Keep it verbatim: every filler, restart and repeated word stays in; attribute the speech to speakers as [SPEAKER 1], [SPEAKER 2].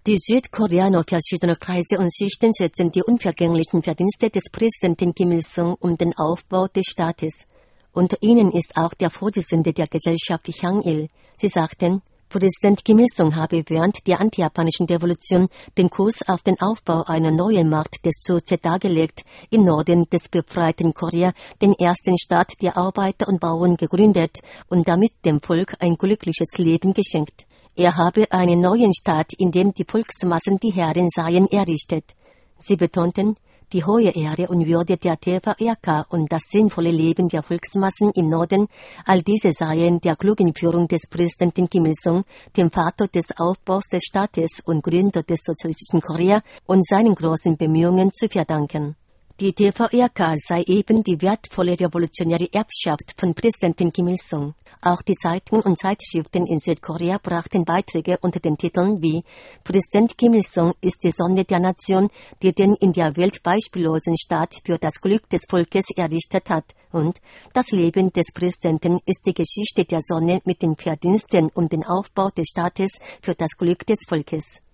[SPEAKER 1] Die Südkoreaner verschiedener Kreise und Schichten schätzen die unvergänglichen Verdienste des Präsidenten Kim Il-sung um den Aufbau des Staates. Unter ihnen ist auch der Vorsitzende der Gesellschaft Hyang Il. Sie sagten, Präsident Kim Il-sung habe während der antijapanischen Revolution den Kurs auf den Aufbau einer neuen Macht des Joseon dargelegt, im Norden des befreiten Korea den ersten Staat der Arbeiter und Bauern gegründet und damit dem Volk ein glückliches Leben geschenkt. Er habe einen neuen Staat, in dem die Volksmassen die Herren seien, errichtet. Sie betonten, die hohe Ehre und Würde der T V R K und das sinnvolle Leben der Volksmassen im Norden, all diese seien der klugen Führung des Präsidenten Kim Il-sung, dem Vater des Aufbaus des Staates und Gründer des sozialistischen Korea und seinen großen Bemühungen zu verdanken. Die T V R K sei eben die wertvolle revolutionäre Erbschaft von Präsidentin Kim Il-sung. Auch die Zeitungen und Zeitschriften in Südkorea brachten Beiträge unter den Titeln wie Präsident Kim Il-sung ist die Sonne der Nation, die den in der Welt beispiellosen Staat für das Glück des Volkes errichtet hat. Und das Leben des Präsidenten ist die Geschichte der Sonne mit den Verdiensten um den Aufbau des Staates für das Glück des Volkes.